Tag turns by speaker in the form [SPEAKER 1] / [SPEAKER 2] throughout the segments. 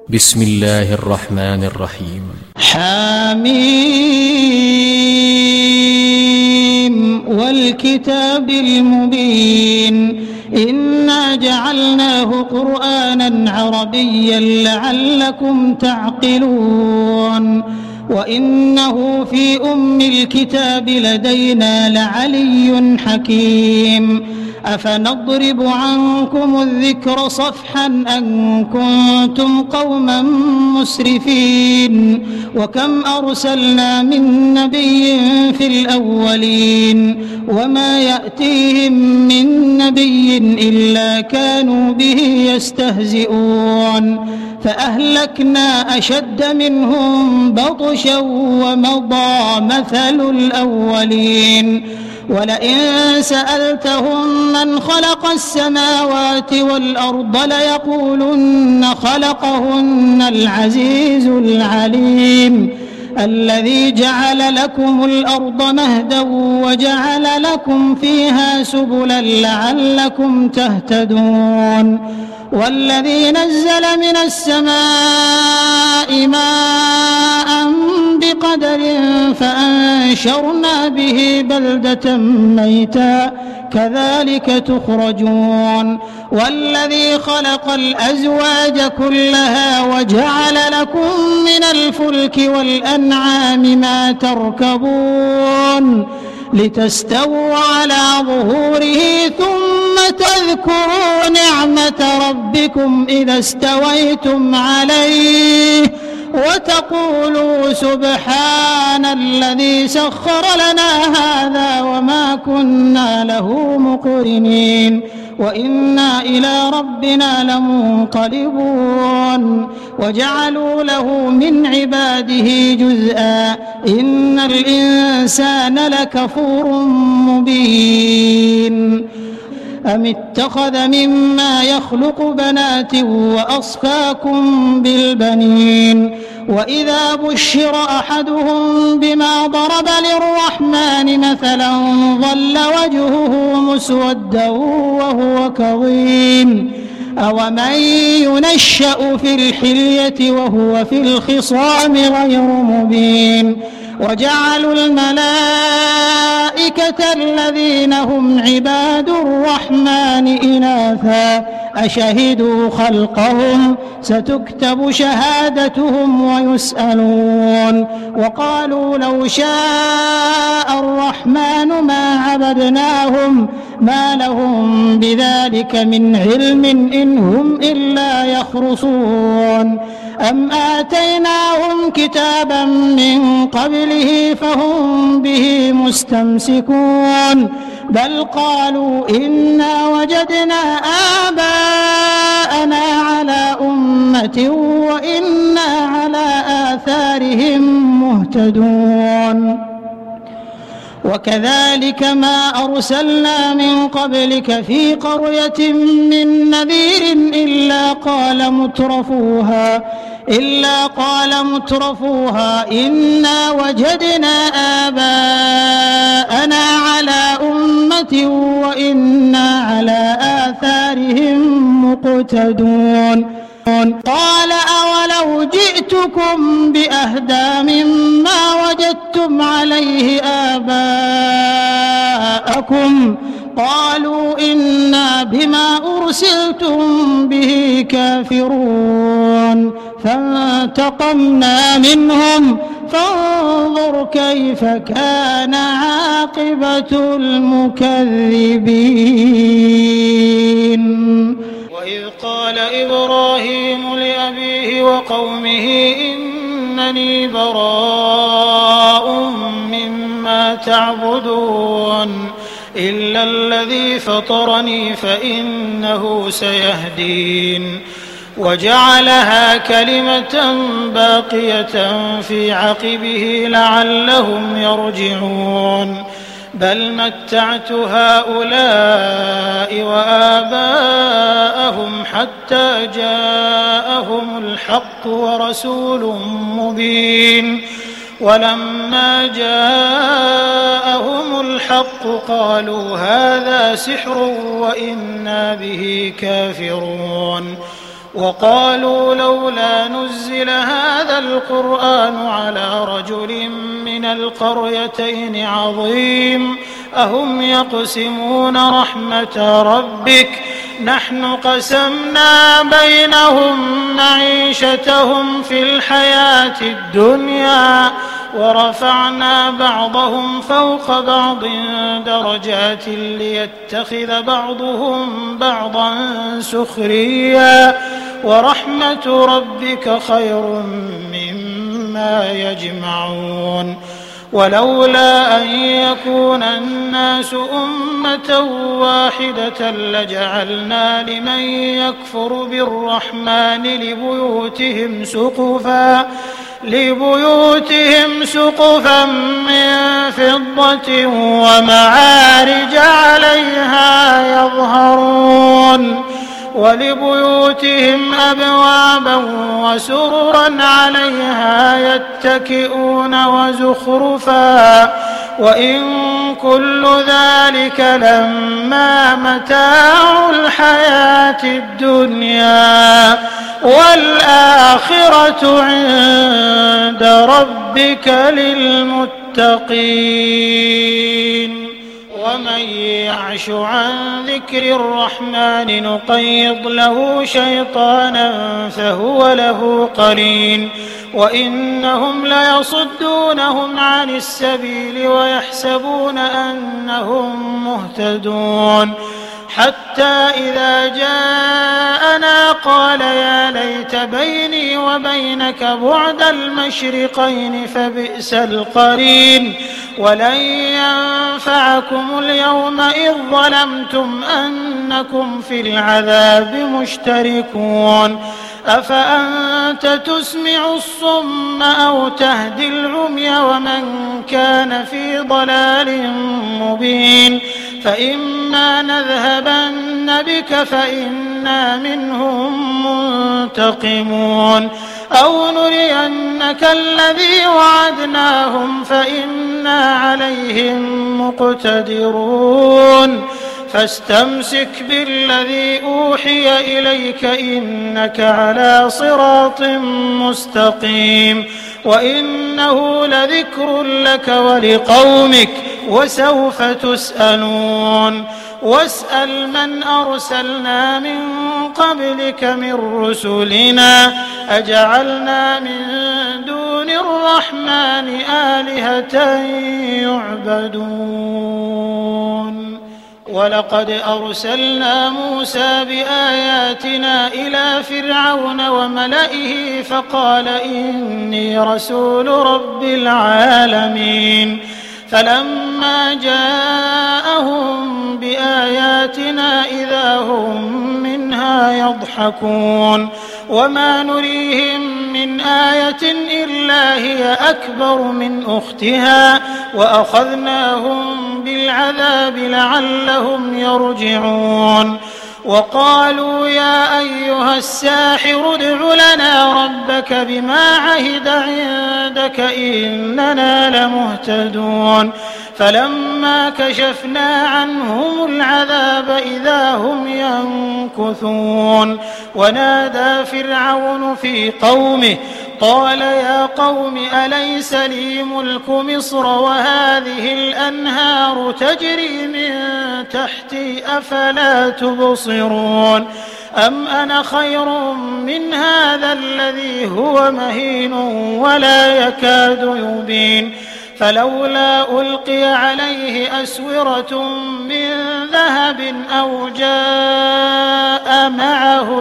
[SPEAKER 1] بسم الله الرحمن الرحيم.
[SPEAKER 2] حميم والكتاب المبين إنا جعلناه قرآنا عربيا لعلكم تعقلون وإنه في أم الكتاب لدينا لعلي حكيم أفنضرب عنكم الذكر صفحا أن كنتم قوما مسرفين وكم أرسلنا من نبي في الأولين وما يأتيهم من نبي إلا كانوا به يستهزئون فأهلكنا أشد منهم بطشا ومضى مثل الأولين ولئن سألتهم من خلق السماوات والأرض ليقولن خلقهن العزيز العليم الذي جعل لكم الأرض مهدا وجعل لكم فيها سبلا لعلكم تهتدون والذي نزل من السماء ماء بقدر فأنشرنا به بلدة ميتا كذلك تخرجون والذي خلق الأزواج كلها وجعل لكم من الفلك والأنعام ما تركبون لتستووا على ظهوره ثم تذكروا نعمة ربكم إذا استويتم عليه وتقولوا سبحان الذي سخر لنا هذا وما كنا له مقرنين وإنا إلى ربنا لمنقلبون وجعلوا له من عباده جزءا إن الإنسان لكفور مبين أم اتخذ مما يخلق بنات وأصفاكم بالبنين وإذا بشر أحدهم بما ضرب للرحمن مثلا ظل وجهه مسودا وهو كظيم أومن ينشأ في الحلية وهو في الخصام غير مبين وجعلوا الملائكة الذين هم عباد الرحمن إناثا أشهدوا خلقهم ستكتب شهادتهم ويسألون وقالوا لو شاء الرحمن ما عبدناهم ما لهم بذلك من علم إن هم إلا يخرصون أم آتيناهم كتابا من قبله فهم به مستمسكون بل قالوا إنا وجدنا آباءنا على أمة وإنا على آثارهم مهتدون وكذلك ما أرسلنا من قبلك في قرية من نذير إلا قال مترفوها إنا وجدنا آباءنا على أمة وإنا على آثارهم مقتدون قال أولو جئتكم بأهدى مما وجدتم عليه آباءكم قالوا إنا بما أرسلتم به كافرون فانتقمنا منهم فانظر كيف كان عاقبة المكذبين وإذ قال إبراهيم لأبيه وقومه إنني براء مما تعبدون إلا الذي فطرني فإنه سيهدين وجعلها كلمة باقية في عقبه لعلهم يرجعون بل متعت هؤلاء وآباءهم حتى جاءهم الحق ورسول مبين ولما جاءهم الحق قالوا هذا سحر وإنا به كافرون وقالوا لولا نزل هذا القرآن على رجل من القريتين عظيم أهم يقسمون رحمة ربك نحن قسمنا بينهم معيشتهم في الحياة الدنيا ورفعنا بعضهم فوق بعض درجات ليتخذ بعضهم بعضا سخريا ورحمة ربك خير مما يجمعون ولولا أن يكون الناس أمة واحدة لجعلنا لمن يكفر بالرحمن لبيوتهم سقفا من فضة ومعارج عليها يظهرون ولبيوتهم أبوابا وسررا عليها يتكئون وزخرفا وإن كل ذلك لما متاع الحياة الدنيا والآخرة عند ربك للمتقين ومن يعش عن ذكر الرحمن نقيض له شيطانا فهو له قرين وإنهم ليصدونهم عن السبيل ويحسبون أنهم مهتدون حتى إذا جاءنا قال يا ليت بيني وبينك بعد المشرقين فبئس القرين ولن ينفعكم اليوم إذ ظلمتم أنكم في العذاب مشتركون أفأنت تسمع الصم أو تهدي العمي ومن كان في ضلال مبين فإما نذهبن بك فإنا منهم منتقمون أو نرينك الذي وعدناهم فإنا عليهم مقتدرون فاستمسك بالذي أوحي إليك إنك على صراط مستقيم وإنه لذكر لك ولقومك وسوف تسألون واسأل من أرسلنا من قبلك من رسلنا أجعلنا من دون الرحمن آلهة يعبدون ولقد أرسلنا موسى بآياتنا إلى فرعون وملئه فقال إني رسول رب العالمين فلما جاءهم بآياتنا إذا هم منها يضحكون وما نريهم من آية إلا هي أكبر من أختها وأخذناهم بالعذاب لعلهم يرجعون وقالوا يا أيها الساحر ادع لنا ربك بما عهد عندك إننا لمهتدون فلما كشفنا عنهم العذاب إذا هم ينكثون ونادى فرعون في قومه قال يا قوم أليس لي ملك مصر وهذه الأنهار تجري من تحتي أفلا تبصرون أم أنا خير من هذا الذي هو مهين ولا يكاد يبين فلولا ألقي عليه أسورة من ذهب أو جاء معه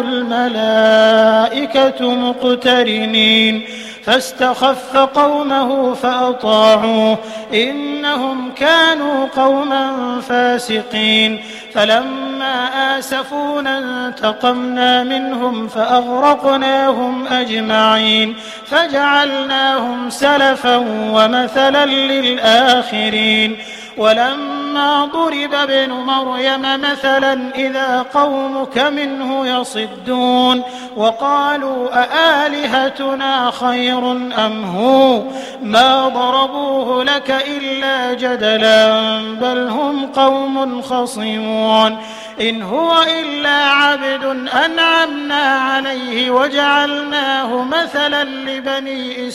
[SPEAKER 2] الملائكة مقترنين فاستخف قومه فأطاعوه إنهم كانوا قوما فاسقين فلما آسفونا انتقمنا منهم فأغرقناهم أجمعين فجعلناهم سلفا ومثلا للآخرين ولما ضرب ابن مريم مثلا إذا قومك منه يصدون وقالوا أآلهتنا خير أم هو ما ضربوه لك إلا جدلا بل هم قوم خصمون إن هو إلا عبد أنعمنا عليه وجعلناه مثلا لبني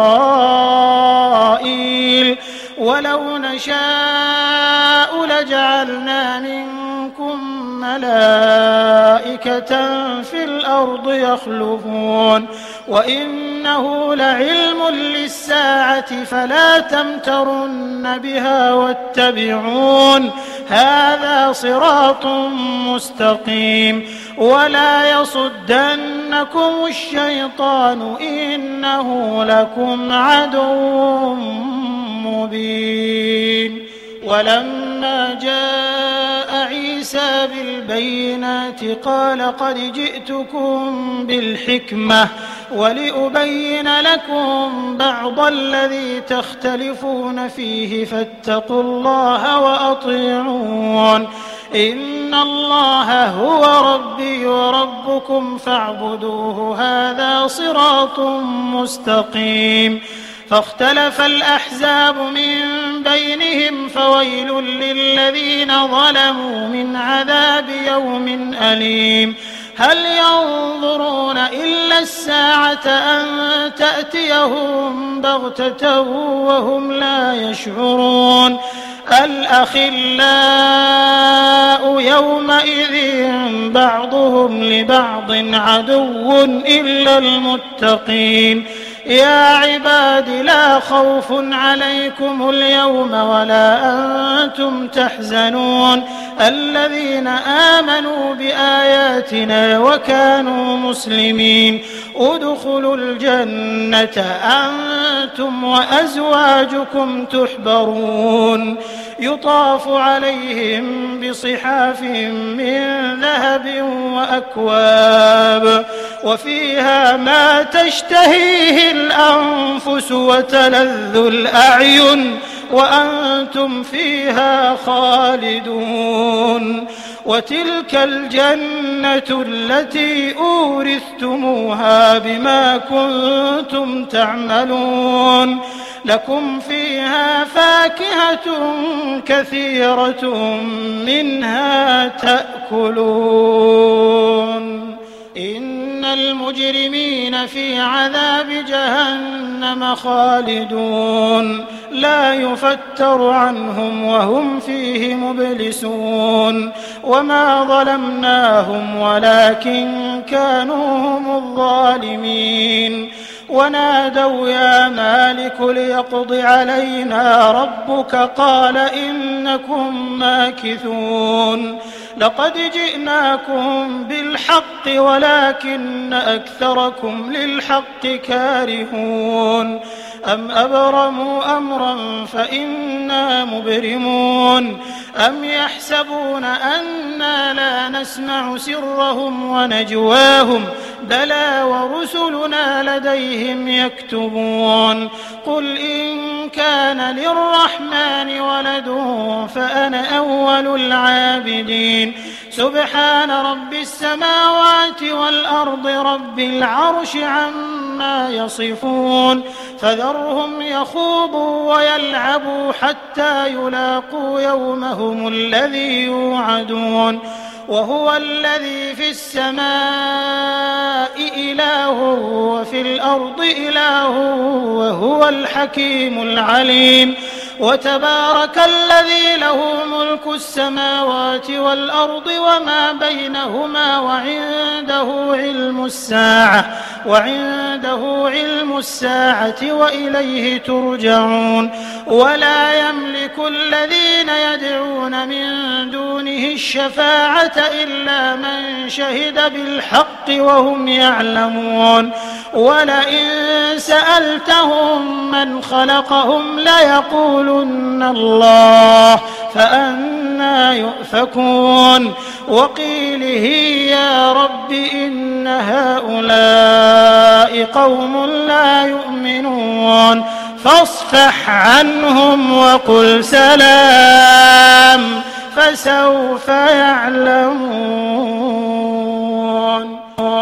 [SPEAKER 2] إسرائيل ولو نشاء لجعلنا منكم ملائكة في الأرض يخلفون وإنه لعلم للساعة فلا تمترن بها واتبعون هذا صراط مستقيم ولا يصدنكم الشيطان إنه لكم عدو مبين. ولما جاء عيسى بالبينات قال قد جئتكم بالحكمة ولأبين لكم بعض الذي تختلفون فيه فاتقوا الله وأطيعون إن الله هو ربي وربكم فاعبدوه هذا صراط مستقيم. فاختلف الأحزاب من بينهم فويل للذين ظلموا من عذاب يوم أليم. هل ينظرون إلا الساعة أن تأتيهم بغتة وهم لا يشعرون الأخلاء يومئذ بعضهم لبعض عدو إلا المتقين. يا عباد لا خوف عليكم اليوم ولا أنتم تحزنون الذين آمنوا بآياتنا وكانوا مسلمين ادخلوا الجنة أنتم وأزواجكم تحبرون يطاف عليهم بصحاف من ذهب وأكواب وفيها ما تشتهيه الأنفس وتلذ الأعين وأنتم فيها خالدون. وتلك الجنة التي أورثتموها بما كنتم تعملون لكم فيها فاكهة كثيرة منها تأكلون. إن المجرمين في عذاب جهنم خالدون لا يفتر عنهم وهم فيه مبلسون. وما ظلمناهم ولكن كانوا هم الظالمين. ونادوا يا مالك ليقض علينا ربك قال إنكم ماكثون. لقد جئناكم بالحق ولكن أكثركم للحق كارهون. أم أبرموا أمرا فإنا مبرمون. أم يحسبون أنا لا نسمع سرهم ونجواهم بلى ورسلنا لديهم يكتبون. قل إن كان للرحمن ولد فأنا أول العابدين. سبحان رب السماوات والأرض رب العرش عما يصفون. فذرهم يخوضوا ويلعبوا حتى يلاقوا يومهم الذي يوعدون. وهو الذي في السماء إله وفي الأرض إله وهو الحكيم العليم. وتبارك الذي له ملك السماوات والأرض وما بينهما وعنده علم الساعة وإليه ترجعون. ولا يملك الذين يدعون من دونه الشفاعة إلا من شهد بالحق وهم يعلمون. ولئن سألتهم من خلقهم ليقولن الله فأنى يؤفكون. وقيله يا رب إن هؤلاء قوم لا يؤمنون فاصفح عنهم وقل سلام فسوف يعلمون.